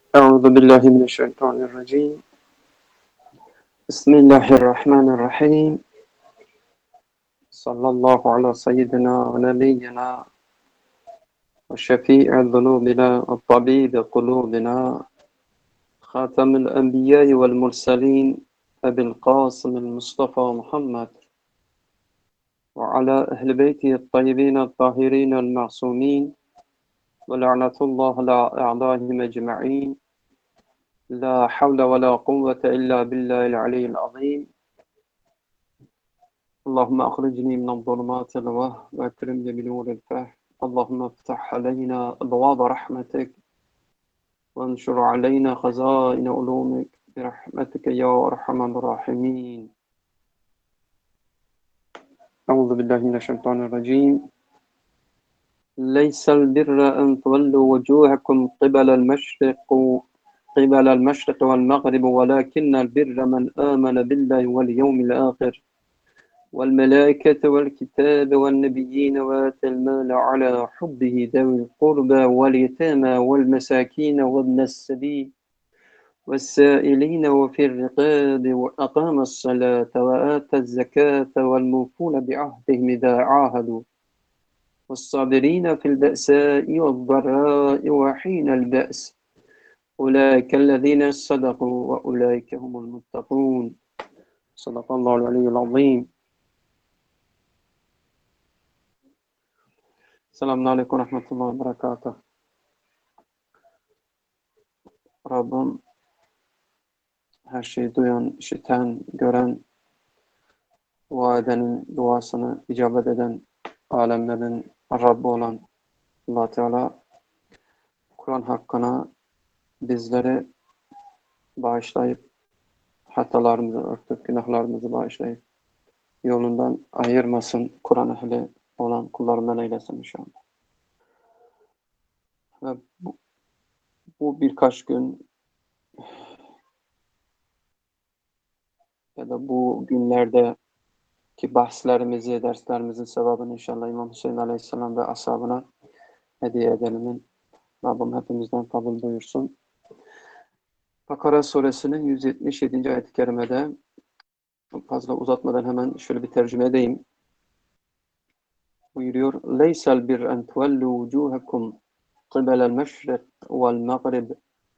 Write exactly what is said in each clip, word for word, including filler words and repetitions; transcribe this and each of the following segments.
Euzu billahi mineşşeytanirracim. Bismillahirrahmanirrahim. Sallallahu ala seyyidina ve nebiyyina ve şefî'i zunubina ve tabîbi kulûbina Hatemül enbiyâi vel murselîn Ebil Kasım'il Mustafa Muhammed ve ala ehl-i beytihi tayyibîne tahirînel ma'sûmîn ve la'netullahi ala a'dâhim ecma'în. La havle ve la kuvvete illa billahil aliyyil azîm. اللهم أخرجني من الظلمات الوهم وأكرمني بنور الفهم اللهم افتح علينا أبواب رحمتك وانشر علينا خزائن علومك برحمتك يا أرحم الراحمين. أعوذ بالله من الشيطان الرجيم. ليس البر أن تولوا وجوهكم قبل المشرق قبل المشرق والمغرب ولكن البر من آمن بالله واليوم الآخر والملائكة والكتاب والنبيين وآتى المال على حبه ذوي القربى واليتامى والمساكين وابن السبيل والسائلين وفي الرقاب وأقام الصلاة وآتى الزكاة والموفون بعهدهم إذا عاهدوا والصابرين في البأساء والضراء وحين البأس أولئك الذين صدقوا وأولئك هم المتقون. صدق الله العلي العظيم. Selamünaleyküm ve rahmetullahi ve berekatuhu. Rabbim her şeyi duyan, işiten, gören, dua edenin duasını icabet eden, alemlerin Rabbi olan Allah Teala Kur'an hakkına bizleri bağışlayıp, hatalarımızı örtüp, günahlarımızı bağışlayıp, yolundan ayırmasın, Kur'an ehli olan kullarından eylesin inşallah. Ve bu, bu birkaç gün ya da bu günlerde ki bahslerimizi, derslerimizin sevabını inşallah İmam Hüseyin Aleyhisselam ve ashabına hediye edelim. Rabbim hepimizden kabul buyursun. Bakara suresinin yüz yetmiş yedinci ayet-i kerimede fazla uzatmadan hemen şöyle bir tercüme edeyim. Buyuruyor. Leysel bir en tuvellu vucuhekum kıbelel meşrik vel mağrib.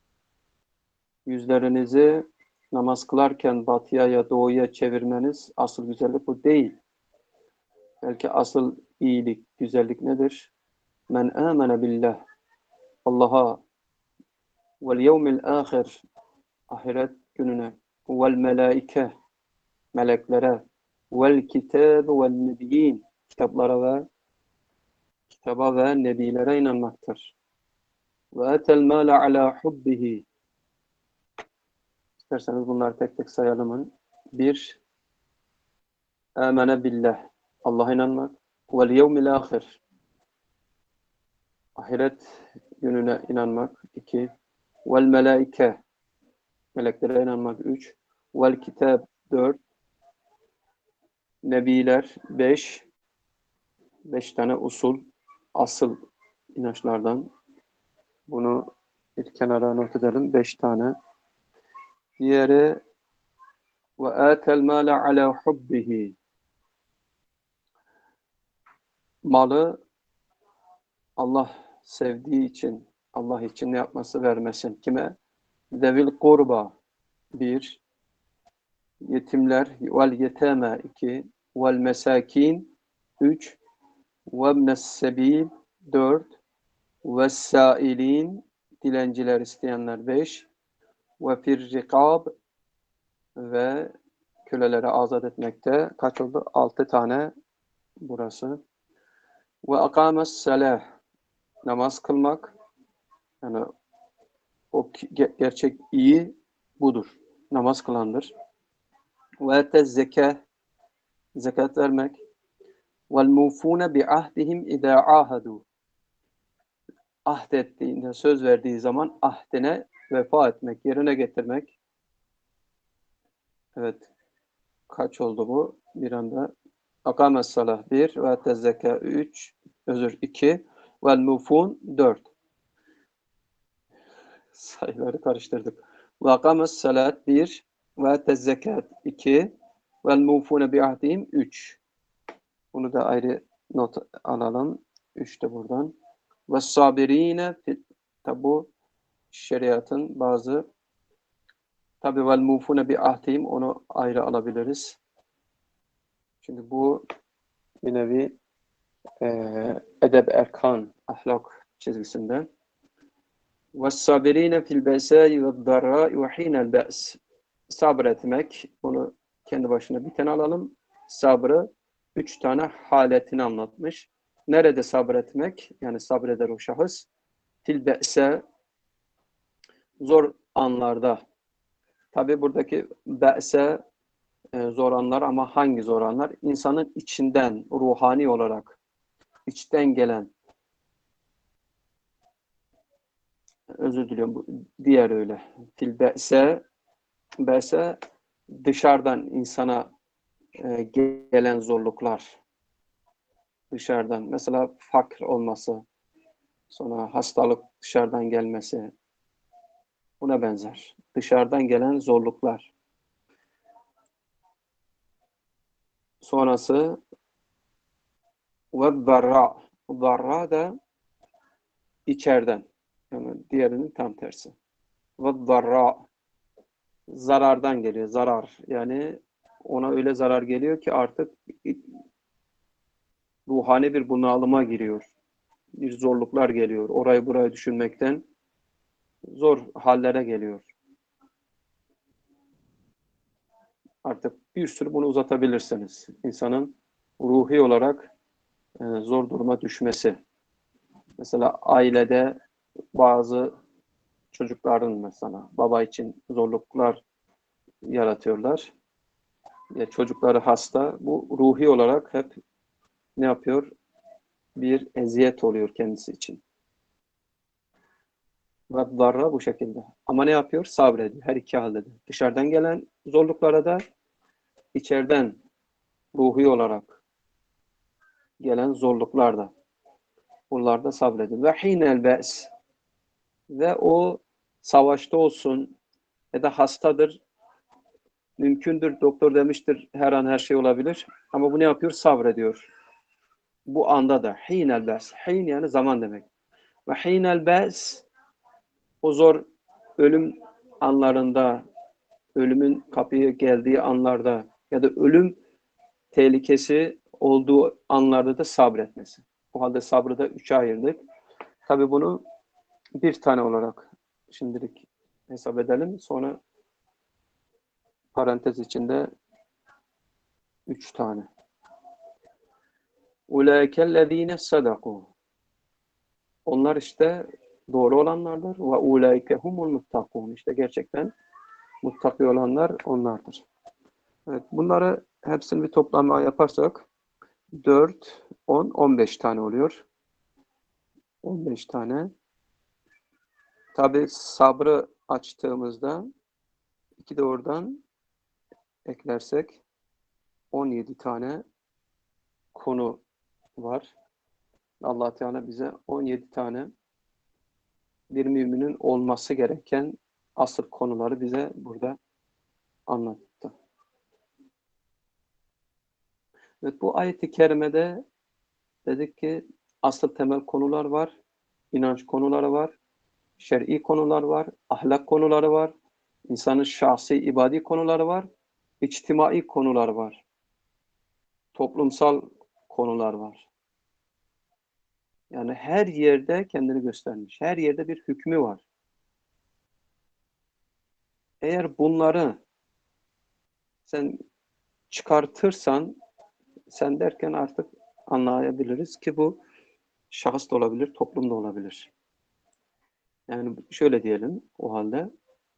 Yüzlerinizi namaz kılarken batıya ya doğuya çevirmeniz asıl güzellik bu değil. Belki asıl iyilik, güzellik nedir? Men amene billah. Allah'a vel yevmil ahir. Ahiret gününe. Vel melaike. Meleklere. Vel kitab vel nebiyyin. Kitaplara ve kitaba ve nebilere inanmaktır. Ve etel mâle alâ hubbihi. İsterseniz bunları tek tek sayalım. Bir, amene billah. Allah'a inanmak. Vel yevmil ahir. Ahiret gününe inanmak. İki, vel melaike. Meleklere inanmak. Üç, vel kitab. Dört, nebiler. Beş, beş tane usul, asıl inançlardan. Bunu bir kenara not edelim. Beş tane. Diğeri ve atel mâle alâ hubbihi. Malı Allah sevdiği için, Allah için ne yapması vermesin. Kime? Zevil kurba. Bir. Yetimler. Vel yeteme. İki. Vel mesakin. Üç. Vebnes sebil. Dört. Vessailin. Dilenciler, isteyenler. Beş. Ve fir rikab. Ve köleleri azat etmekte. Kaç oldu? Altı tane burası. Ve akames salah. Namaz kılmak. Yani o gerçek iyi budur. Namaz kılandır. Ve ete zeka. Zekat vermek. Vel mufune bi ahdihim idâ ahadu. Ahd ettiğinde, söz verdiği zaman ahdine vefa etmek, yerine getirmek. Evet. Kaç oldu bu? Bir anda. Akames salah bir. Ve ete zeka üç. Özür iki. Vel mufun dört. sayıları karıştırdık. Ve akames salat bir, ve tezzekat iki, vel mufune bi ahdihim üç. Bunu da ayrı not alalım. üç de buradan. Ve sabirine, tabi bu şeriatın bazı, tabi vel mufune bi ahdihim, onu ayrı alabiliriz. Çünkü bu bir nevi e, edeb erkan, ahlak çizgisinden. وَالصَّابِر۪ينَ فِي الْبَأْسَاءِ وَالضَّرَّاءِ وَح۪ينَ الْبَأْسِ. Sabretmek, bunu kendi başına bir tane alalım. Sabrı üç tane haletini anlatmış. Nerede sabretmek? Yani sabreder o şahıs. Fil be'se, zor anlarda. Tabi buradaki be'se e, zor anlar, ama hangi zor anlar? İnsanın içinden, ruhani olarak, içten gelen, özür diliyorum, bu diğer öyle. Fil be'se, be'se dışarıdan insana e, gelen zorluklar, dışarıdan. Mesela fakr olması, sonra hastalık dışarıdan gelmesi, buna benzer. Dışarıdan gelen zorluklar. Sonrası ve darra. Darra da içeriden. Yani diğerinin tam tersi. Ve darra, zarardan geliyor. Zarar. Yani ona öyle zarar geliyor ki artık ruhani bir bunalıma giriyor. Bir zorluklar geliyor. Orayı burayı düşünmekten zor hallere geliyor. Artık bir sürü bunu uzatabilirsiniz. İnsanın ruhi olarak e, zor duruma düşmesi. Mesela ailede bazı çocukların mesela baba için zorluklar yaratıyorlar. Ya çocukları hasta. Bu ruhi olarak hep ne yapıyor? Bir eziyet oluyor kendisi için. Ve darra bu şekilde. Ama ne yapıyor? Sabrediyor. Her iki halde de. Dışarıdan gelen zorluklara da, içeriden ruhi olarak gelen zorluklar da. Bunlarda sabrediyor. Ve hinel be's, ve o savaşta olsun ya da hastadır, mümkündür, doktor demiştir her an her şey olabilir, ama bu ne yapıyor? Sabrediyor. Bu anda da hinel be's. Hin yani zaman demek. Ve hinel be's, o zor ölüm anlarında, ölümün kapıya geldiği anlarda ya da ölüm tehlikesi olduğu anlarda da sabretmesi. O halde sabrı da üçe ayırdık. Tabi bunu bir tane olarak şimdilik hesap edelim. Sonra parantez içinde üç tane. Ulaikellezine sadaku. Onlar işte doğru olanlardır. Ve ulaike humul muttakun. İşte gerçekten muttaki olanlar onlardır. Evet, bunları hepsini bir toplama yaparsak dört, on, on beş tane oluyor. on beş tane. Tabi sabrı açtığımızda iki de oradan eklersek on yedi tane konu var. Allah Teala bize on yedi tane bir müminin olması gereken asıl konuları bize burada anlattı. Evet, bu ayet-i kerimede dedik ki asıl temel konular var, inanç konuları var, şer'i konular var, ahlak konuları var, insanın şahsi ibadi konuları var, içtimai konular var, toplumsal konular var. Yani her yerde kendini göstermiş, her yerde bir hükmü var. Eğer bunları sen çıkartırsan, sen derken artık anlayabiliriz ki bu şahıs da olabilir, toplum da olabilir. Yani şöyle diyelim o halde.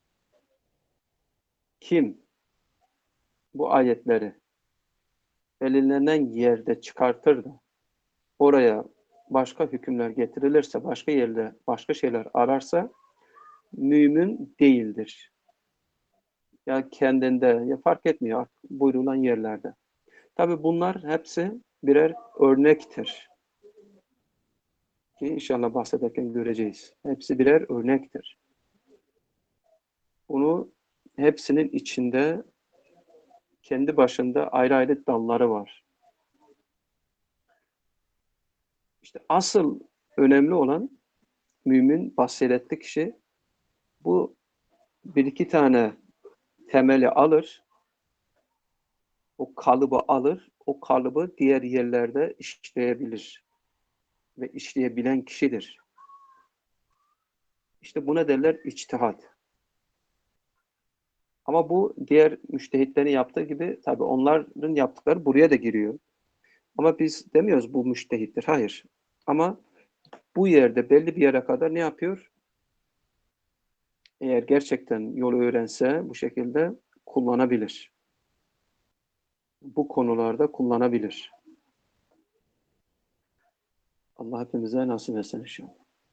Kim bu ayetleri belirlenen yerde çıkartır da oraya başka hükümler getirilirse, başka yerde başka şeyler ararsa mümin değildir. Ya kendinde, ya fark etmiyor artık buyurulan yerlerde. Tabi bunlar hepsi birer örnektir. Ki inşallah bahsederken göreceğiz. Hepsi birer örnektir. Bunu hepsinin içinde kendi başında ayrı ayrı dalları var. İşte asıl önemli olan mümin, basiretli kişi bu bir iki tane temeli alır, o kalıbı alır, o kalıbı diğer yerlerde işleyebilir ve işleyebilen kişidir. İşte buna derler içtihat. Ama bu diğer müştehitlerin yaptığı gibi tabii onların yaptıkları buraya da giriyor. Ama biz demiyoruz bu müştehittir. Hayır. Ama bu yerde belli bir yere kadar ne yapıyor? Eğer gerçekten yolu öğrense bu şekilde kullanabilir. Bu konularda kullanabilir. Allah hepimize nasip etsin inşallah.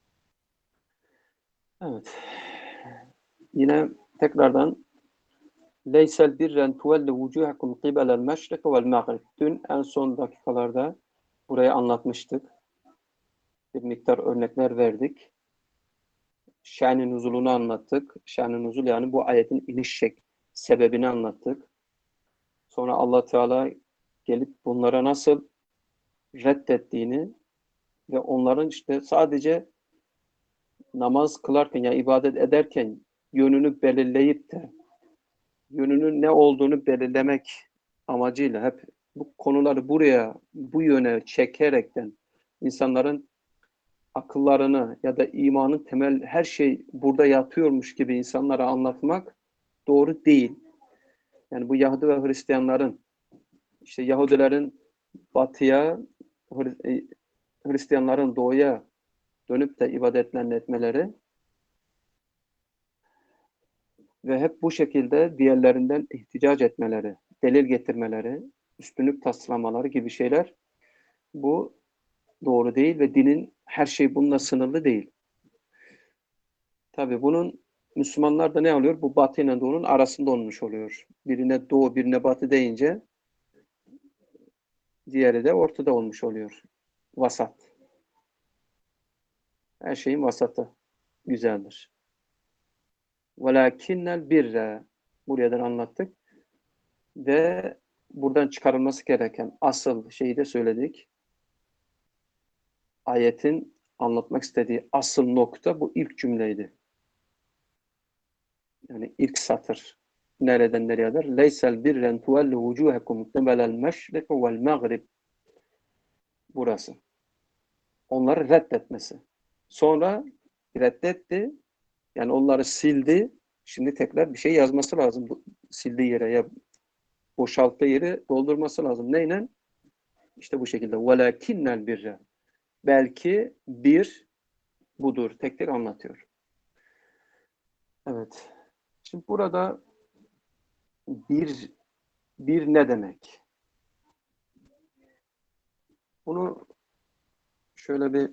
Evet. Yine tekrardan Leysel birren tuvelli vucuhakum qibelel meşrik vel mağrib. Dün en son dakikalarda burayı anlatmıştık. Bir miktar örnekler verdik. Şen-i nuzulunu anlattık. Şen-i nuzul yani bu ayetin iniş şek sebebini anlattık. Sonra Allah Teala gelip bunlara nasıl reddettiğini ve onların işte sadece namaz kılarken ya yani ibadet ederken yönünü belirleyip de yönünün ne olduğunu belirlemek amacıyla hep bu konuları buraya, bu yöne çekerekten insanların akıllarını ya da imanın temel her şey burada yatıyormuş gibi insanlara anlatmak doğru değil. Yani bu Yahudi ve Hristiyanların işte Yahudilerin batıya, Hristiyanların doğuya dönüp de ibadetlerini etmeleri ve hep bu şekilde diğerlerinden ihticac etmeleri, delil getirmeleri, üstünlük taslamaları gibi şeyler bu doğru değil ve dinin her şey bununla sınırlı değil. Tabii bunun Müslümanlar da ne oluyor? Bu batı ile doğunun arasında olmuş oluyor. Birine doğu, birine batı deyince diğeri de ortada olmuş oluyor. Vasat. Her şeyin vasatı güzeldir. Velakinnel birre buradan anlattık ve buradan çıkarılması gereken asıl şeyi de söyledik. Ayetin anlatmak istediği asıl nokta bu ilk cümleydi. Yani ilk satır. Nereden nereye kadar? Leysel birren tuvellu vucuhekum kıbelel meşrik vel mağrib. Burası. Onları reddetmesi. Sonra reddetti. Yani onları sildi. Şimdi tekrar bir şey yazması lazım. Bu sildiği yere ya boşalttığı yeri doldurması lazım. Neyle? İşte bu şekilde. Velakinnel birre. Belki bir budur. Tek tek anlatıyor. Evet. Şimdi burada bir bir ne demek? Bunu şöyle bir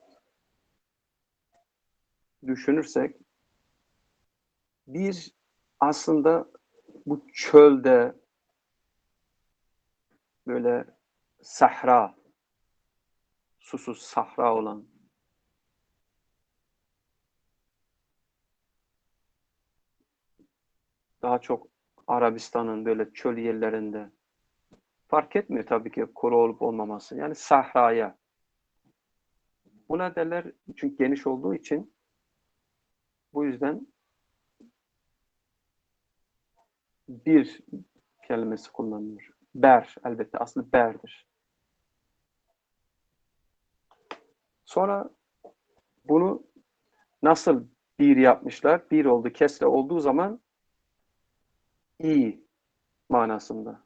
düşünürsek bir aslında bu çölde böyle sahra, susuz sahra olan daha çok Arabistan'ın böyle çöl yerlerinde fark etmiyor tabii ki kuru olup olmaması. Yani sahraya. Buna derler çünkü geniş olduğu için bu yüzden bir kelimesi kullanılıyor. Ber elbette aslı berdir. Sonra bunu nasıl bir yapmışlar? Bir oldu, kesre olduğu zaman iyi manasında.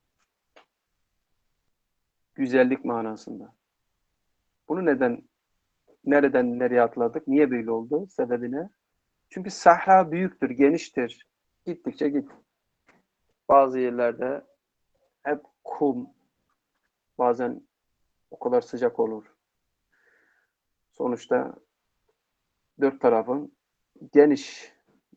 Güzellik manasında. Bunu neden, nereden nereye atladık? Niye böyle oldu? Sebebine. Çünkü sahra büyüktür, geniştir. Gittikçe git. Bazı yerlerde hep kum, bazen o kadar sıcak olur. Sonuçta dört tarafın geniş.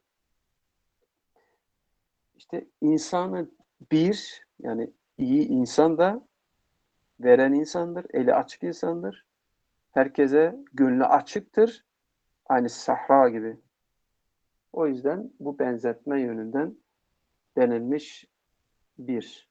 İşte insanı bir, yani iyi insan da veren insandır, eli açık insandır. Herkese gönlü açıktır. Aynı sahra gibi. O yüzden bu benzetme yönünden denilmiş bir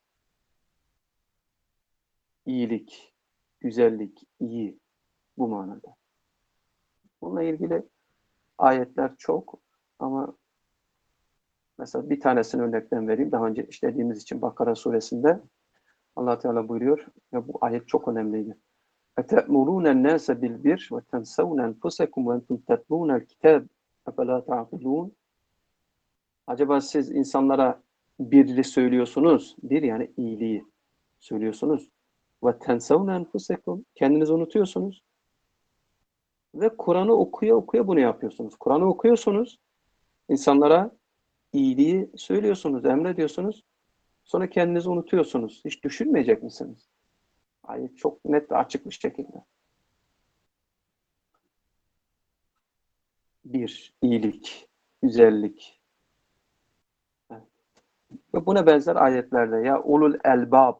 iyilik, güzellik, iyi bu manada. Bununla ilgili ayetler çok ama mesela bir tanesini örnekten vereyim. Daha önce işlediğimiz için Bakara suresinde Allah Teala buyuruyor ve bu ayet çok önemliydi. اَتَأْمُرُونَ النَّاسَ بِالْبِرِّ وَتَنْسَوْنَ أَنْفُسَكُمْ وَأَنْتُمْ تَتْلُونَ الْكِتَابَ اَفَلَا تَعْقِلُونَ. Acaba siz insanlara birliği söylüyorsunuz, bir yani iyiliği söylüyorsunuz. وَتَنْسَوْنَ أَنْفُسَكُمْ kendinizi unutuyorsunuz ve Kur'an'ı okuya okuya bunu yapıyorsunuz. Kur'an'ı okuyorsunuz, insanlara iyiliği söylüyorsunuz, emrediyorsunuz. Sonra kendinizi unutuyorsunuz. Hiç düşünmeyecek misiniz? Ayet çok net ve açık bir şekilde. Bir, iyilik, güzellik. Ve buna benzer ayetlerde ya ulul elbab,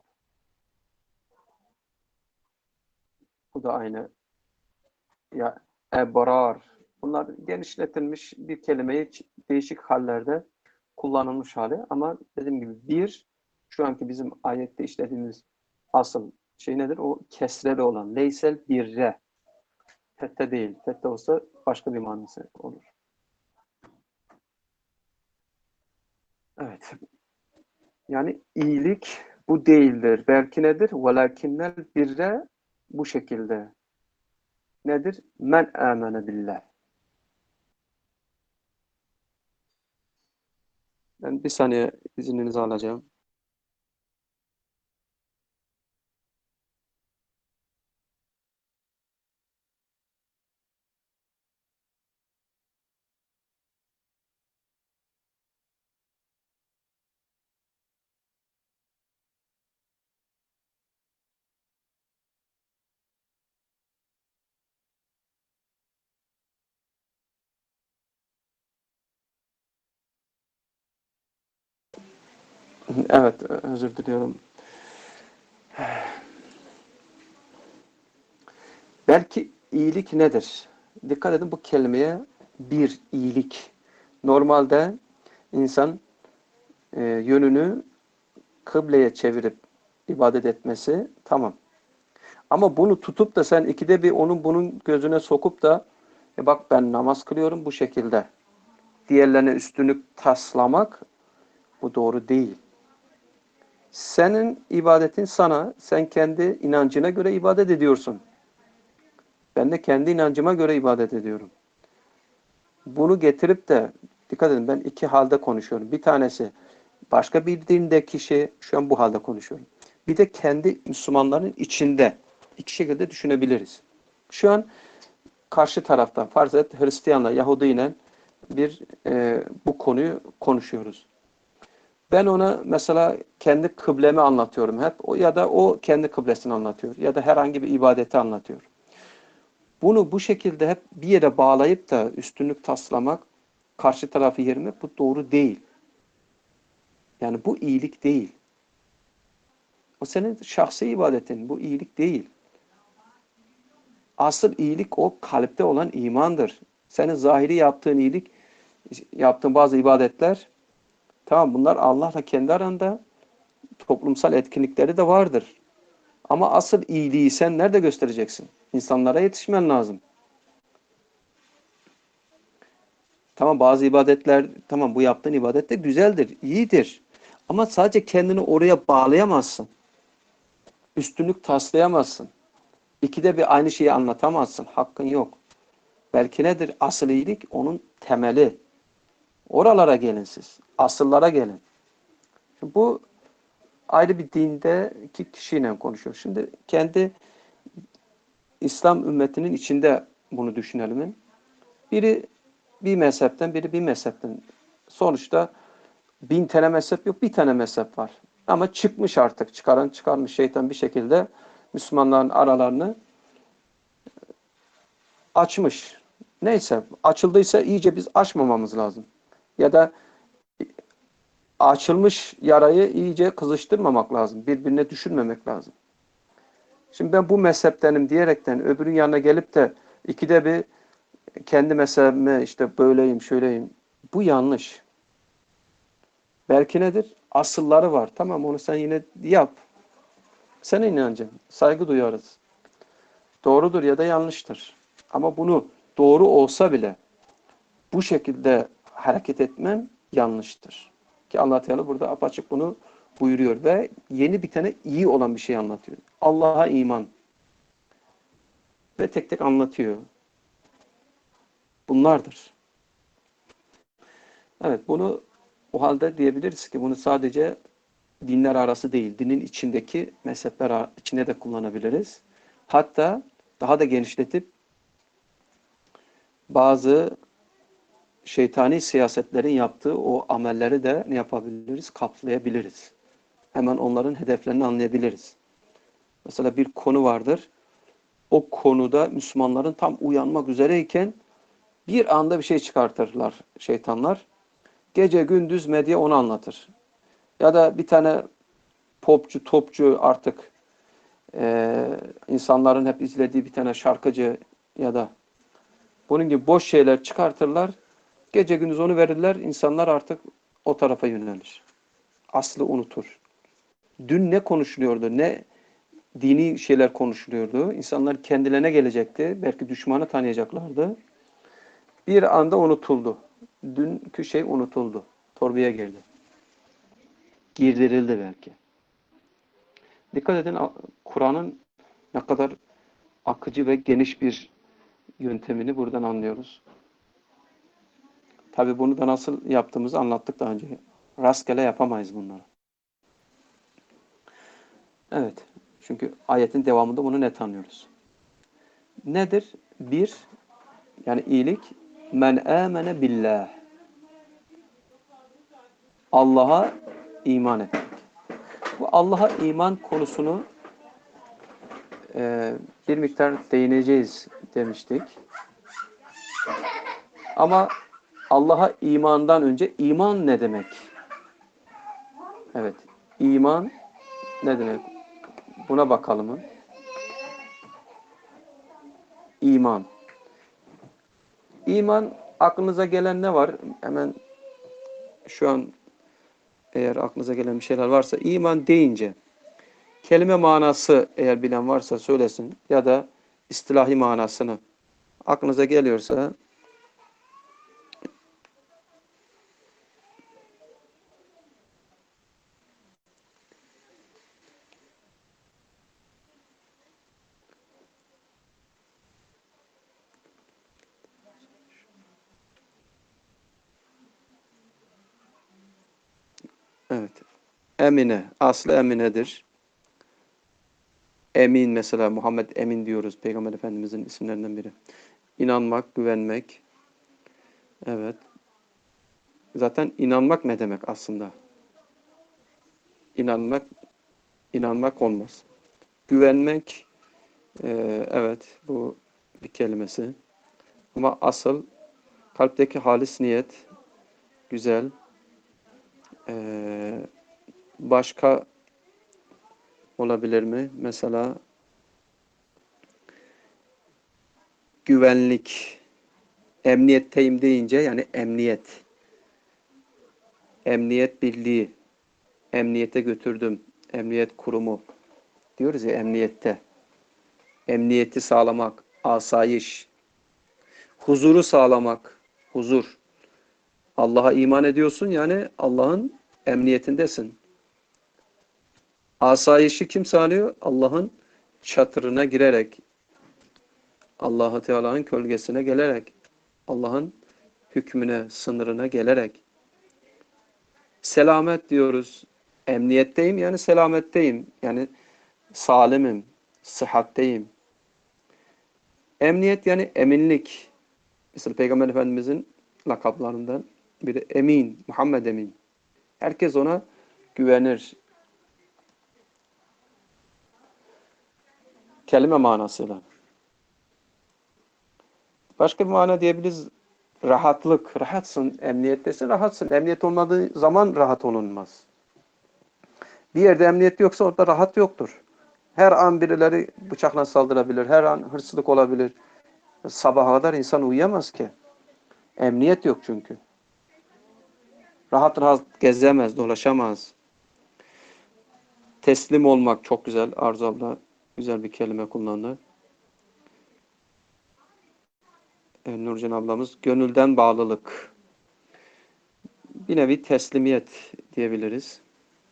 bu da aynı. Ya ebrar. Bunlar genişletilmiş bir kelimeyi değişik hallerde kullanılmış hali. Ama dediğim gibi bir, şu anki bizim ayette işlediğimiz asıl şey nedir? O kesreli olan. Leysel birre. Tette değil. Tette olsa başka bir manası olur. Evet. Yani iyilik bu değildir. Belki nedir? Velakinnel birre bu şekilde. Nedir? Men amene billah. Ben bir saniye izninizi alacağım. Evet, özür diliyorum. Belki iyilik nedir? Dikkat edin bu kelimeye bir iyilik. Normalde insan e, yönünü kıbleye çevirip ibadet etmesi tamam. Ama bunu tutup da sen ikide bir onun bunun gözüne sokup da e bak ben namaz kılıyorum bu şekilde. Diğerlerine üstünlük taslamak bu doğru değil. Senin ibadetin sana, sen kendi inancına göre ibadet ediyorsun. Ben de kendi inancıma göre ibadet ediyorum. Bunu getirip de, dikkat edin ben iki halde konuşuyorum. Bir tanesi başka bir dindeki kişi, şu an bu halde konuşuyorum. Bir de kendi Müslümanların içinde. İki şekilde düşünebiliriz. Şu an karşı taraftan, farz et Hristiyanla, Yahudi ile bir e, bu konuyu konuşuyoruz. Ben ona mesela kendi kıblemi anlatıyorum hep. O, ya da o kendi kıblesini anlatıyor. Ya da herhangi bir ibadeti anlatıyor. Bunu bu şekilde hep bir yere bağlayıp da üstünlük taslamak, karşı tarafı yermek bu doğru değil. Yani bu iyilik değil. O senin şahsi ibadetin, bu iyilik değil. Asıl iyilik o kalpte olan imandır. Senin zahiri yaptığın iyilik, yaptığın bazı ibadetler, tamam bunlar Allah'la kendi aranda toplumsal etkinlikleri de vardır. Ama asıl iyiliği sen nerede göstereceksin? İnsanlara yetişmen lazım. Tamam bazı ibadetler, tamam bu yaptığın ibadet de güzeldir, iyidir. Ama sadece kendini oraya bağlayamazsın. Üstünlük taslayamazsın. İkide bir aynı şeyi anlatamazsın. Hakkın yok. Belki nedir? Asıl iyilik onun temeli. Oralara gelin siz. Asıllara gelin. Şimdi bu ayrı bir dindeki kişiyle konuşuyor. Şimdi kendi İslam ümmetinin içinde bunu düşünelim. Biri bir mezhepten, biri bir mezhepten. Sonuçta bin tane mezhep yok, bir tane mezhep var. Ama çıkmış artık, çıkaran çıkarmış şeytan bir şekilde Müslümanların aralarını açmış. Neyse, açıldıysa iyice biz açmamamız lazım. Ya da açılmış yarayı iyice kızıştırmamak lazım. Birbirine düşürmemek lazım. Şimdi ben bu mezheptenim diyerekten öbürün yanına gelip de ikide bir kendi mezhebime işte böyleyim, şöyleyim. Bu yanlış. Belki nedir? Asılları var. Tamam, onu sen yine yap. Sen inancın. Saygı duyarız. Doğrudur ya da yanlıştır. Ama bunu doğru olsa bile bu şekilde hareket etmen yanlıştır. Ki Allah Teala burada apaçık bunu buyuruyor ve yeni bir tane iyi olan bir şey anlatıyor. Allah'a iman. Ve tek tek anlatıyor. Bunlardır. Evet, bunu o halde diyebiliriz ki bunu sadece dinler arası değil, dinin içindeki mezhepler içine de kullanabiliriz. Hatta daha da genişletip bazı şeytani siyasetlerin yaptığı o amelleri de ne yapabiliriz? Kaplayabiliriz. Hemen onların hedeflerini anlayabiliriz. Mesela bir konu vardır. O konuda Müslümanların tam uyanmak üzereyken bir anda bir şey çıkartırlar şeytanlar. Gece gündüz medya onu anlatır. Ya da bir tane popçu, topçu artık e, insanların hep izlediği bir tane şarkıcı ya da bunun gibi boş şeyler çıkartırlar. Gece gündüz onu verirler. İnsanlar artık o tarafa yönelir. Aslı unutur. Dün ne konuşuluyordu? Ne dini şeyler konuşuluyordu? İnsanlar kendilerine gelecekti. Belki düşmanı tanıyacaklardı. Bir anda unutuldu. Dünkü şey unutuldu. Torbaya girdi. Girdirildi belki. Dikkat edin, Kur'an'ın ne kadar akıcı ve geniş bir yöntemini buradan anlıyoruz. Tabi bunu da nasıl yaptığımızı anlattık daha önce. Rastgele yapamayız bunları. Evet. Çünkü ayetin devamında bunu net anlıyoruz. Nedir? Bir, yani iyilik. Men amene billah. Allah'a iman etmek. Bu Allah'a iman konusunu e, bir miktar değineceğiz demiştik. Ama Allah'a imandan önce iman ne demek? Evet. İman ne demek? Buna bakalım. İman. İman, aklınıza gelen ne var? Hemen şu an eğer aklınıza gelen bir şeyler varsa iman deyince kelime manası eğer bilen varsa söylesin ya da istilahi manasını aklınıza geliyorsa evet. Emine. Aslı eminedir. Emin mesela Muhammed Emin diyoruz. Peygamber Efendimizin isimlerinden biri. İnanmak, güvenmek. Evet. Zaten inanmak ne demek aslında? İnanmak, inanmak olmaz. Güvenmek, e, evet bu bir kelimesi. Ama asıl kalpteki halis niyet, güzel. E, başka olabilir mi? Mesela güvenlik, emniyetteyim deyince yani emniyet. Emniyet birliği, emniyete götürdüm, emniyet kurumu. Diyoruz ya emniyette. Emniyeti sağlamak, asayiş, huzuru sağlamak, huzur. Allah'a iman ediyorsun yani Allah'ın emniyetindesin. Asayişi kim sağlıyor? Allah'ın çatırına girerek, Allah-u Teala'nın gölgesine gelerek, Allah'ın hükmüne, sınırına gelerek. Selamet diyoruz. Emniyetteyim yani selametteyim. Yani salimim, sıhhatteyim. Emniyet yani eminlik. Mesela Peygamber Efendimizin lakaplarından biri Emin, Muhammed Emin. Herkes ona güvenir. Kelime manasıyla. Başka bir mana diyebiliriz. Rahatlık. Rahatsın, emniyettesin, rahatsın. Emniyet olmadığı zaman rahat olunmaz. Bir yerde emniyet yoksa orada rahat yoktur. Her an birileri bıçakla saldırabilir. Her an hırsızlık olabilir. Sabaha kadar insan uyuyamaz ki. Emniyet yok çünkü. Rahat rahat gezemez, dolaşamaz. Teslim olmak çok güzel. Arzu abla güzel bir kelime kullandı. E, Nurcan ablamız gönülden bağlılık. Bir nevi teslimiyet diyebiliriz.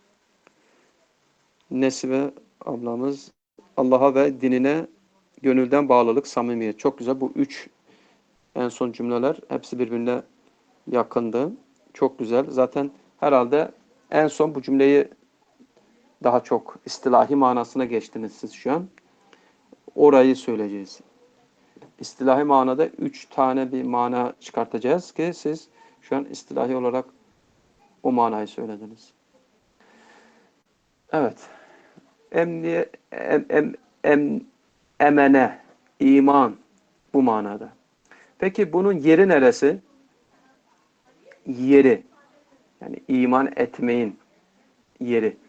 Nesibe ablamız Allah'a ve dinine gönülden bağlılık, samimiyet. Çok güzel. Bu üç en son cümleler hepsi birbirine yakındı. Çok güzel. Zaten herhalde en son bu cümleyi daha çok istilahi manasına geçtiniz siz şu an. Orayı söyleyeceğiz. İstilahi manada üç tane bir mana çıkartacağız ki siz şu an istilahi olarak o manayı söylediniz. Evet. Emniye, em, em, em, emene, iman bu manada. Peki bunun yeri neresi? Yeri. Yani iman etmeyin yeri.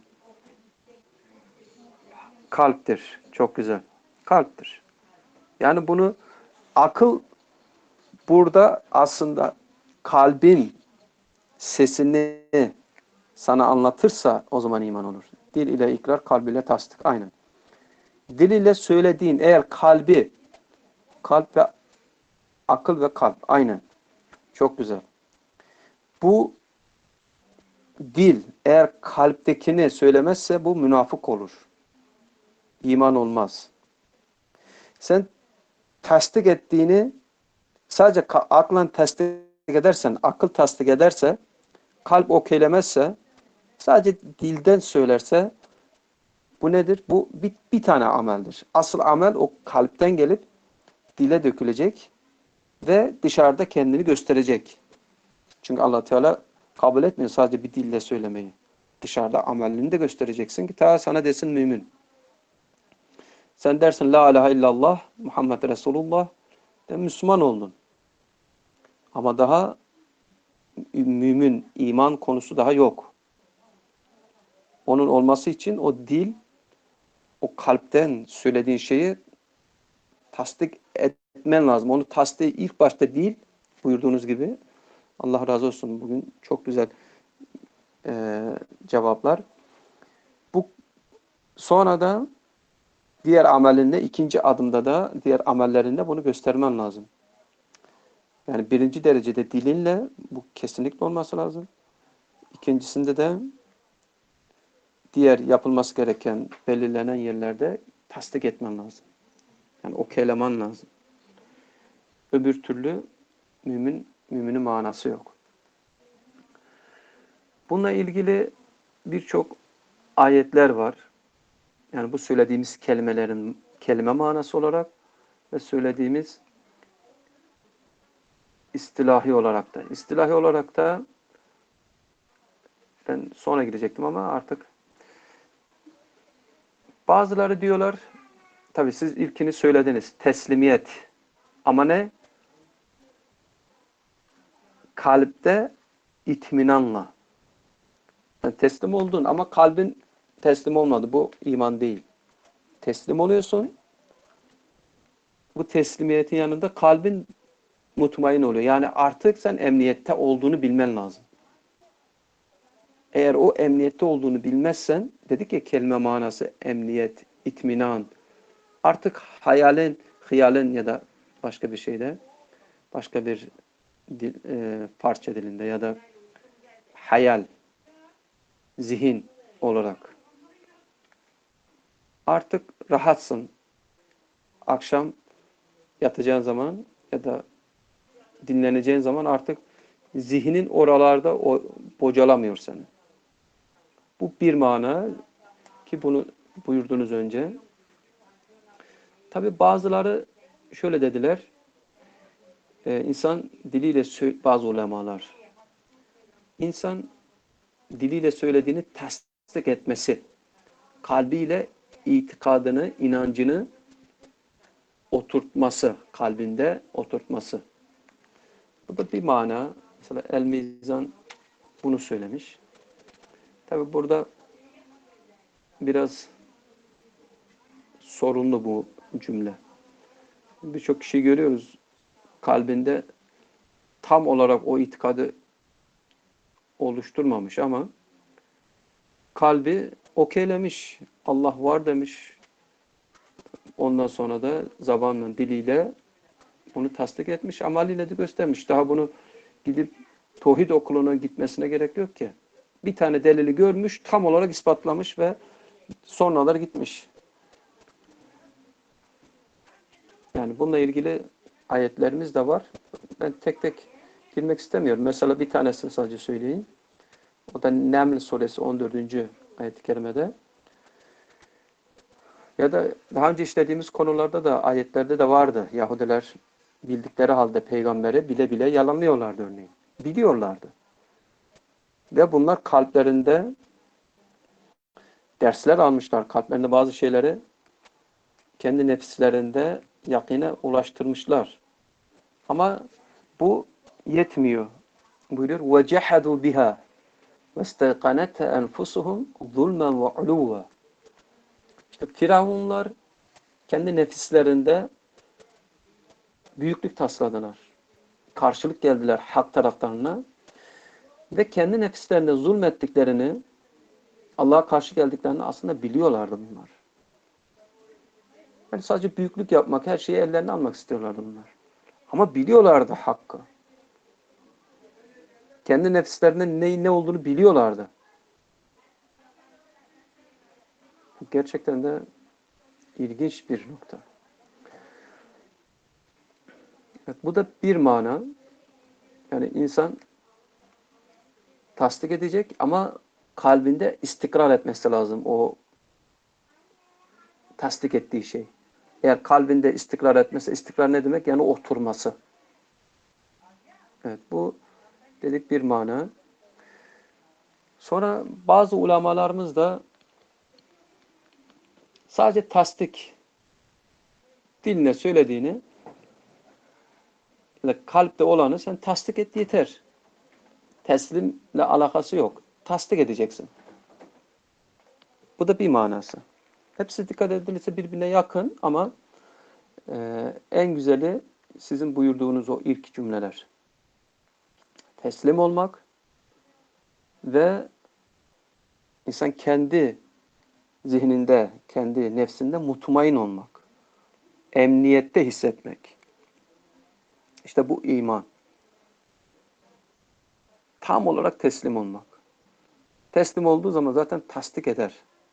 Kalptir. Çok güzel. Kalptir. Yani bunu akıl burada aslında kalbin sesini sana anlatırsa o zaman iman olur. Dil ile ikrar, kalb ile tasdik. Aynen. Dil ile söylediğin eğer kalbi, kalp ve akıl ve kalp. Aynen. Çok güzel. Bu dil eğer kalptekini söylemezse bu münafık olur. İman olmaz. Sen tasdik ettiğini sadece aklın tasdik edersen, akıl tasdik ederse, kalp okeylemezse, sadece dilden söylerse bu nedir? Bu bir, bir tane ameldir. Asıl amel o kalpten gelip dile dökülecek ve dışarıda kendini gösterecek. Çünkü Allah Teala kabul etmiyor sadece bir dille söylemeyi. Dışarıda amelini de göstereceksin ki ta sana desin mümin. Sen dersin la ilahe illallah Muhammed Resulullah de Müslüman oldun. Ama daha mümin, iman konusu daha yok. Onun olması için o dil, o kalpten söylediğin şeyi tasdik etmen lazım. Onu tasdik ilk başta değil, buyurduğunuz gibi. Allah razı olsun. Bugün çok güzel e, cevaplar. Bu sonra da diğer amelinde, ikinci adımda da diğer amellerinde bunu göstermen lazım. Yani birinci derecede dilinle bu kesinlikle olması lazım. İkincisinde de diğer yapılması gereken belirlenen yerlerde tasdik etmen lazım. Yani okeyleman lazım. Öbür türlü mümin, müminin manası yok. Bununla ilgili birçok ayetler var. Yani bu söylediğimiz kelimelerin kelime manası olarak ve söylediğimiz istilahi olarak da. İstilahi olarak da ben sonra girecektim ama artık bazıları diyorlar, tabii siz ilkini söylediniz, teslimiyet. Ama ne? Kalpte itminanla. Yani teslim oldun ama kalbin teslim olmadı. Bu iman değil. Teslim oluyorsun. Bu teslimiyetin yanında kalbin mutmain oluyor. Yani artık sen emniyette olduğunu bilmen lazım. Eğer o emniyette olduğunu bilmezsen, dedik ya kelime manası emniyet, itminan. Artık hayalin, hıyalin ya da başka bir şeyde, başka bir dil, e, parça dilinde ya da hayal, zihin olarak. Artık rahatsın. Akşam yatacağın zaman ya da dinleneceğin zaman artık zihnin oralarda o, bocalamıyor seni. Bu bir mana ki bunu buyurdunuz önce. Tabi bazıları şöyle dediler. E, insan diliyle bazı ulemalar. İnsan diliyle söylediğini tasdik etmesi, kalbiyle itikadını, inancını oturtması, kalbinde oturtması. Bu da bir mana. Mesela El-Mizan bunu söylemiş. Tabi burada biraz sorunlu bu cümle. Birçok kişi görüyoruz kalbinde tam olarak o itikadı oluşturmamış ama kalbi okeylemiş. Allah var demiş. Ondan sonra da zamanla, diliyle onu tasdik etmiş, amaliyle de göstermiş. Daha bunu gidip tauhid okuluna gitmesine gerek yok ki. Bir tane delili görmüş, tam olarak ispatlamış ve sonraları gitmiş. Yani bununla ilgili ayetlerimiz de var. Ben tek tek girmek istemiyorum. Mesela bir tanesini sadece söyleyeyim. O da Neml suresi on dördüncü ayet-i kerimede. Ya da daha önce işlediğimiz konularda da ayetlerde de vardı. Yahudiler bildikleri halde peygamberi bile bile yalanlıyorlardı örneğin. Biliyorlardı. Ve bunlar kalplerinde dersler almışlar. Kalplerinde bazı şeyleri kendi nefislerinde yakine ulaştırmışlar. Ama bu yetmiyor. Buyuruyor. وَجَحَدُوا بِهَا وَاسْتَيْقَنَتَ أَنْفُسُهُمْ ظُلْمًا وَعُلُوًّا. İşte Firavunlar kendi nefislerinde büyüklük tasladılar. Karşılık geldiler hak taraftarına ve kendi nefislerinde zulmettiklerini, Allah'a karşı geldiklerini aslında biliyorlardı bunlar. Yani sadece büyüklük yapmak, her şeyi ellerine almak istiyorlardı bunlar. Ama biliyorlardı hakkı. Kendi nefislerinde neyin ne olduğunu biliyorlardı. Gerçekten de ilginç bir nokta. Evet, bu da bir mana. Yani insan tasdik edecek ama kalbinde istikrar etmesi lazım o tasdik ettiği şey. Eğer kalbinde istikrar etmesi, istikrar ne demek? Yani oturması. Evet, bu dedik bir mana. Sonra bazı ulamalarımız da sadece tasdik, diline söylediğini, kalpte olanı sen tasdik et yeter. Teslimle alakası yok. Tasdik edeceksin. Bu da bir manası. Hepsi dikkat edilirse birbirine yakın ama e, en güzeli sizin buyurduğunuz o ilk cümleler. Teslim olmak ve insan kendi zihninde, kendi nefsinde mutmain olmak. Emniyette hissetmek. İşte bu iman. Tam olarak teslim olmak. Teslim olduğu zaman zaten tasdik eder.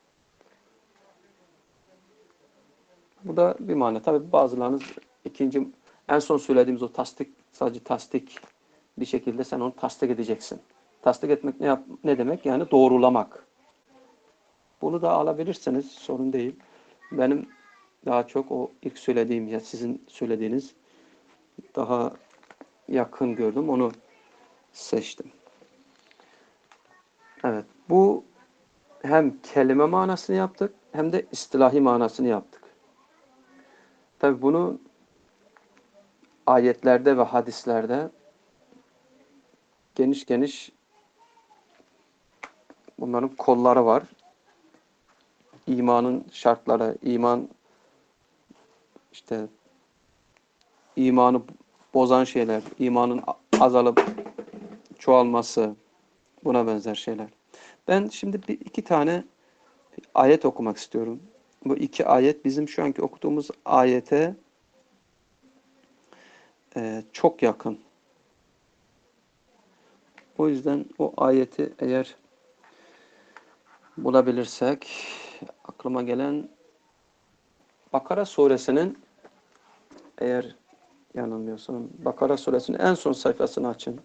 Bu da bir mana. Tabi bazılarınız ikinci, en son söylediğimiz o tasdik, sadece tasdik bir şekilde sen onu tasdik edeceksin. Tasdik etmek ne, yap, ne demek? Yani doğrulamak. Bunu da alabilirseniz sorun değil. Benim daha çok o ilk söylediğim ya sizin söylediğiniz daha yakın gördüm. Onu seçtim. Evet. Bu hem kelime manasını yaptık hem de istilahi manasını yaptık. Tabi bunu ayetlerde ve hadislerde geniş geniş bunların kolları var. İmanın şartları, iman işte imanı bozan şeyler, imanın azalıp çoğalması, buna benzer şeyler. Ben şimdi bir iki tane ayet okumak istiyorum. Bu iki ayet bizim şu anki okuduğumuz ayete e, çok yakın. O yüzden o ayeti eğer bulabilirsek, aklıma gelen Bakara suresinin, eğer yanılmıyorsam Bakara suresinin en son sayfasını açın.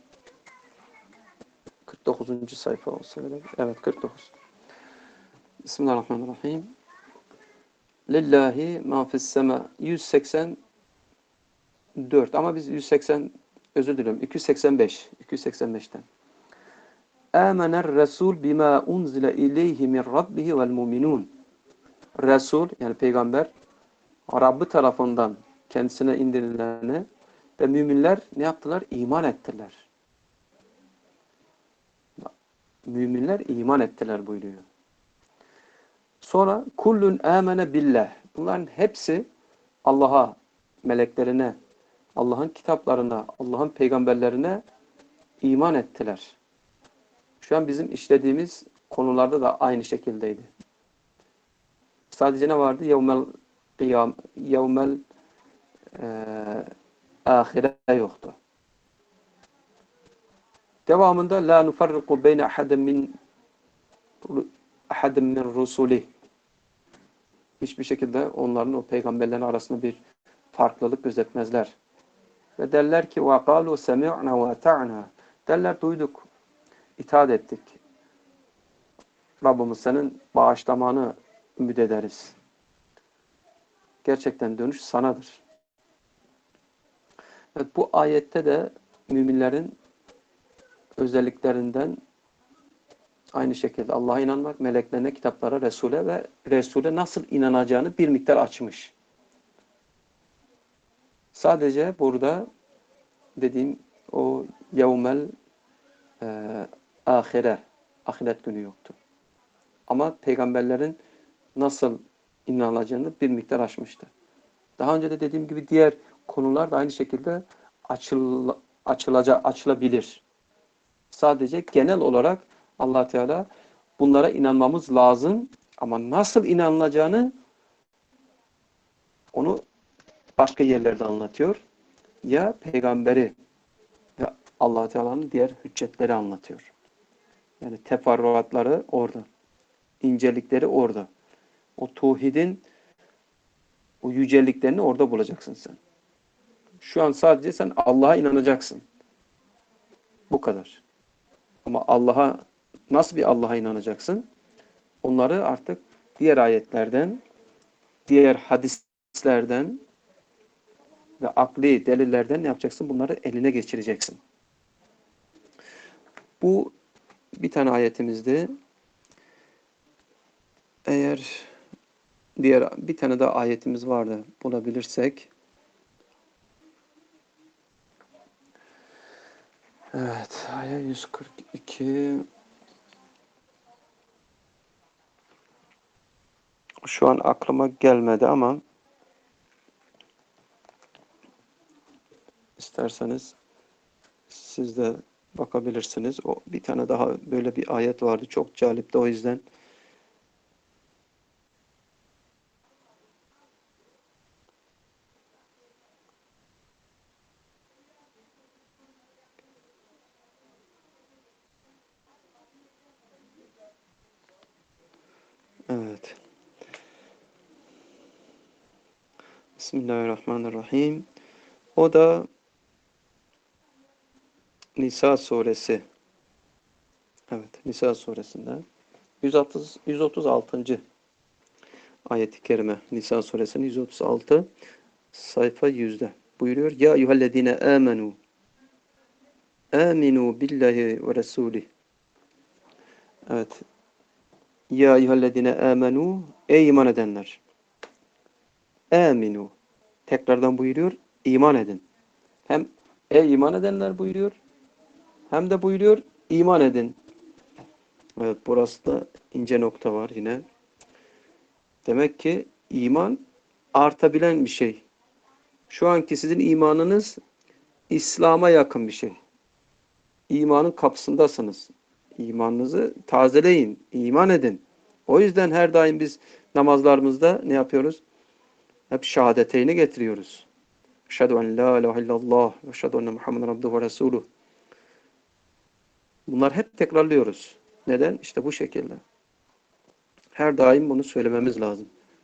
kırk dokuzuncu sayfa olsa bile. Evet, kırk dokuz. Bismillahirrahmanirrahim. Lillahi ma fis sema. yüz seksen dört ama biz yüz seksen, özür diliyorum, iki yüz seksen beş. iki yüz seksen beşten. Âmener Resul bima unzile ileyhi min rabbihi vel mu'minun. Resul yani peygamber Rabbi tarafından kendisine indirilene ve müminler ne yaptılar? İman ettiler. Müminler iman ettiler buyuruyor. Sonra kullun amene billah. Bunların hepsi Allah'a, meleklerine, Allah'ın kitaplarına, Allah'ın peygamberlerine iman ettiler. Şu an bizim işlediğimiz konularda da aynı şekildeydi. Sadece ne vardı? Yevmel kıyam, yevmel eee ahire yoktu. Devamında la nufarriku beyne ahadin min ahadin min rusulih. Hiçbir şekilde onların, o peygamberlerin arasında bir farklılık gözetmezler. Ve derler ki وَقَالُوا سَمِعْنَا وَاَتَعْنَا. Derler duyduk, itaat ettik. Rabbimiz senin bağışlamanı ümit ederiz. Gerçekten dönüş sanadır. Evet, bu ayette de müminlerin özelliklerinden aynı şekilde Allah'a inanmak, meleklerine, kitaplara, Resul'e ve Resul'e nasıl inanacağını bir miktar açmış. Sadece burada dediğim o yevmel e, ahire, ahiret günü yoktu. Ama peygamberlerin nasıl inanılacağını bir miktar açmıştı. Daha önce de dediğim gibi diğer konular da aynı şekilde açıl, açılacak, açılabilir. Sadece genel olarak Allah Teala bunlara inanmamız lazım ama nasıl inanılacağını onu başka yerlerde anlatıyor. Ya peygamberi ve Allah Teala'nın diğer hüccetleri anlatıyor. Yani teferruatları orada. İncelikleri orada. O tauhidin o yüceliklerini orada bulacaksın sen. Şu an sadece sen Allah'a inanacaksın. Bu kadar. Ama Allah'a nasıl bir Allah'a inanacaksın? Onları artık diğer ayetlerden, diğer hadislerden ve akli delillerden ne yapacaksın? Bunları eline geçireceksin. Bu bir tane ayetimizdi. Eğer diğer bir tane daha ayetimiz vardı bulabilirsek. Evet, ayet yüz kırk iki. Şu an aklıma gelmedi ama isterseniz siz de bakabilirsiniz. O bir tane daha böyle bir ayet vardı. Çok cazipti o yüzden. Evet. Bismillahirrahmanirrahim. O da Nisa suresi. Evet, Nisa suresinde yüz otuz, yüz otuz altıncı ayet-i kerime. Nisa suresinin yüz otuz altı sayfa yüzde buyuruyor. Ya eyyühellezine amenu aminu billahi ve resulih. Evet. Ya eyyühellezine amenu ey iman edenler. Aminu. Tekrardan buyuruyor. İman edin. Hem ey iman edenler buyuruyor. Hem de buyuruyor iman edin. Evet, burası da ince nokta var yine. Demek ki iman artabilen bir şey. Şu anki sizin imanınız İslam'a yakın bir şey. İmanın kapısındasınız. İmanınızı tazeleyin, iman edin. O yüzden her daim biz namazlarımızda ne yapıyoruz? Hep şehadeteyni getiriyoruz. Eşhedü en la ilahe illallah ve eşhedü enne Muhammeden abduhu ve resuluh. Bunlar hep tekrarlıyoruz. Neden? İşte bu şekilde. Her daim bunu söylememiz lazım.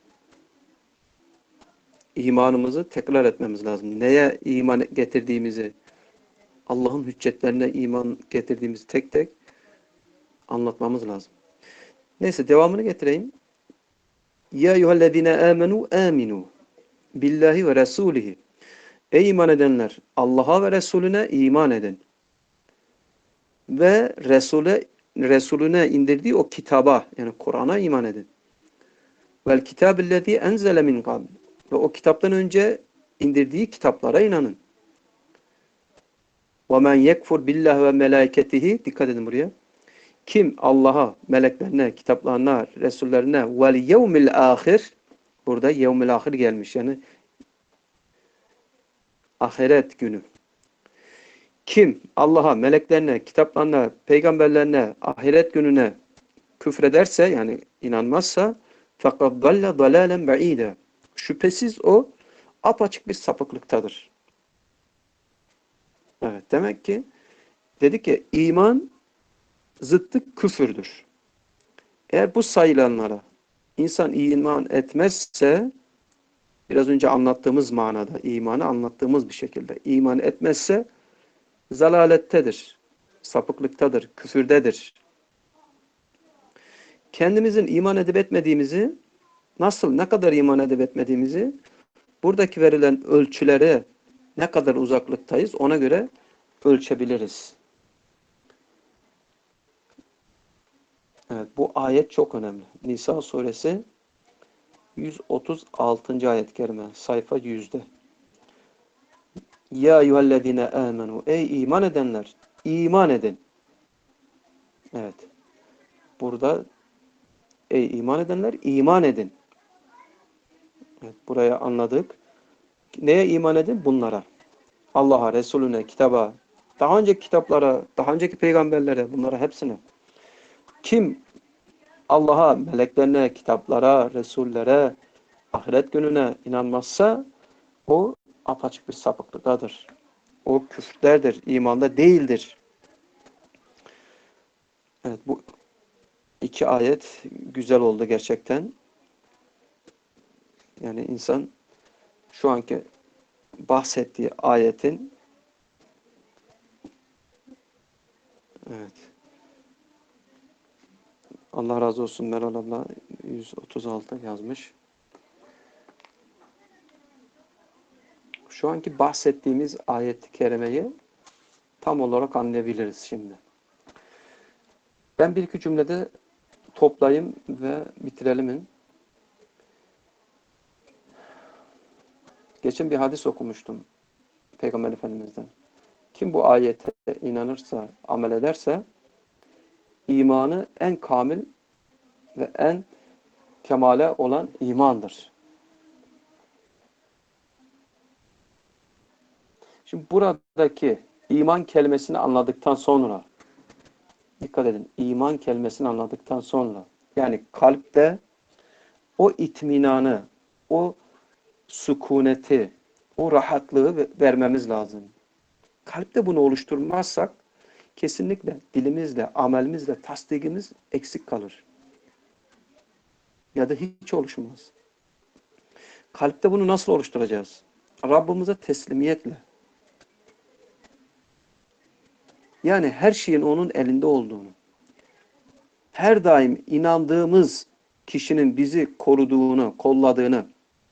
İmanımızı tekrar etmemiz lazım. Neye iman getirdiğimizi, Allah'ın hüccetlerine iman getirdiğimizi tek tek anlatmamız lazım. Neyse devamını getireyim. Ya eyyühellezine amenu aminu billahi ve resulihi. Ey iman edenler, Allah'a ve Resulüne iman edin. Ve Resul'e Resulüne indirdiği o kitaba, yani Kur'an'a iman edin. Vel kitabellezî enzele min qabl. Ve o kitaptan önce indirdiği kitaplara inanın. Ve men yekfur billahi ve melaiketihi. Dikkat edin buraya. Kim Allah'a, meleklerine, kitaplarına, Resullerine vel yevmil ahir. Burada yevmil ahir gelmiş. Yani ahiret günü. Kim Allah'a, meleklerine, kitaplarına, peygamberlerine, ahiret gününe küfrederse, yani inanmazsa, fakat dalle dalalen ba'ide. Şüphesiz o apaçık bir sapıklıktadır. Evet, demek ki dedik ya, iman zıttı küfürdür. Eğer bu sayılanlara insan iman etmezse, biraz önce anlattığımız manada, imanı anlattığımız bir şekilde iman etmezse zalalettedir, sapıklıktadır, küfürdedir. Kendimizin iman edip etmediğimizi, nasıl, ne kadar iman edip etmediğimizi, buradaki verilen ölçülere ne kadar uzaklıktayız ona göre ölçebiliriz. Evet, bu ayet çok önemli. Nisa suresi yüz otuz altıncı ayet-i kerime, sayfa yüzde. Ya eyyühellezine amenu, ey iman edenler, iman edin. Evet, burada ey iman edenler, iman edin. Evet, buraya anladık. Neye iman edin? Bunlara. Allah'a, Resulüne, kitaba, daha önceki kitaplara, daha önceki peygamberlere, bunlara hepsine. Kim Allah'a, meleklerine, kitaplara, Resullere, ahiret gününe inanmazsa o apaçık bir sapıklıktadır. O küfürlerdir, imanda değildir. Evet, bu iki ayet güzel oldu gerçekten. Yani insan şu anki bahsettiği ayetin, evet, Allah razı olsun, Meral abla yüz otuz altı yazmış. Şu anki bahsettiğimiz ayet-i kerimeyi tam olarak anlayabiliriz şimdi. Ben bir iki cümlede toplayayım ve bitirelim. Geçen bir hadis okumuştum Peygamber Efendimiz'den. Kim bu ayete inanırsa, amel ederse, imanı en kamil ve en kemale olan imandır. Şimdi buradaki iman kelimesini anladıktan sonra, dikkat edin, iman kelimesini anladıktan sonra, yani kalpte o itminanı, o sükuneti, o rahatlığı vermemiz lazım. Kalpte bunu oluşturmazsak kesinlikle dilimizle, amelimizle tasdikimiz eksik kalır. Ya da hiç oluşmaz. Kalpte bunu nasıl oluşturacağız? Rabbimize teslimiyetle. Yani her şeyin onun elinde olduğunu, her daim inandığımız kişinin bizi koruduğunu, kolladığını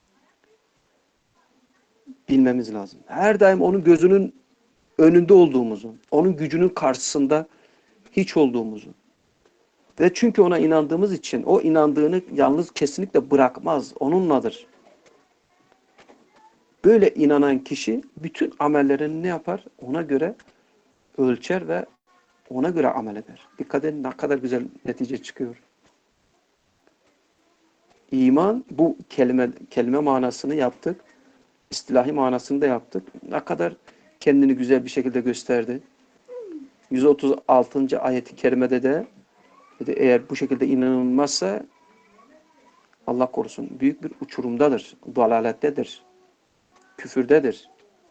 bilmemiz lazım. Her daim onun gözünün önünde olduğumuzu, onun gücünün karşısında hiç olduğumuzu. Ve çünkü ona inandığımız için o inandığını yalnız kesinlikle bırakmaz. Onunladır. Böyle inanan kişi bütün amellerini ne yapar? Ona göre ölçer ve ona göre amel eder. Dikkat edin ne kadar güzel netice çıkıyor. İman, bu kelime kelime manasını yaptık. İstilahi manasını da yaptık. Ne kadar kendini güzel bir şekilde gösterdi. yüz otuz altıncı ayeti kerimede de dedi, eğer bu şekilde inanılmazsa Allah korusun büyük bir uçurumdadır, dalalettedir, küfürdedir.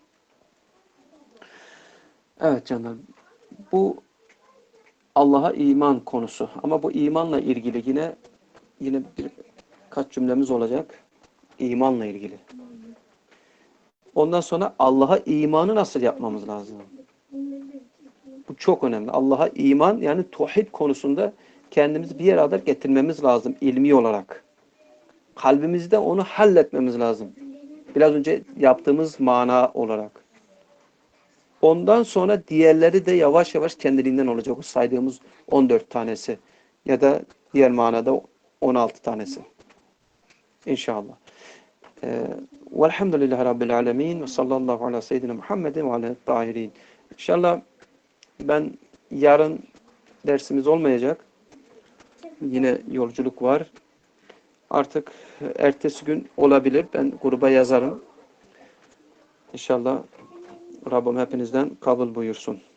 Evet canlar, bu Allah'a iman konusu. Ama bu imanla ilgili yine yine birkaç cümlemiz olacak. İmanla ilgili. Ondan sonra Allah'a imanı nasıl yapmamız lazım? Bu çok önemli. Allah'a iman, yani tauhid konusunda kendimizi bir yere kadar getirmemiz lazım ilmi olarak. Kalbimizde onu halletmemiz lazım. Biraz önce yaptığımız mana olarak. Ondan sonra diğerleri de yavaş yavaş kendiliğinden olacak. O saydığımız on dört tanesi. Ya da diğer manada on altı tanesi. İnşallah. Ee, Velhamdülillahi Rabbil alemin ve sallallahu ala seyyidina Muhammedin ve ala tahirin. İnşallah ben yarın dersimiz olmayacak. Yine yolculuk var. Artık ertesi gün olabilir. Ben gruba yazarım. İnşallah Rabbim hepinizden kabul buyursun.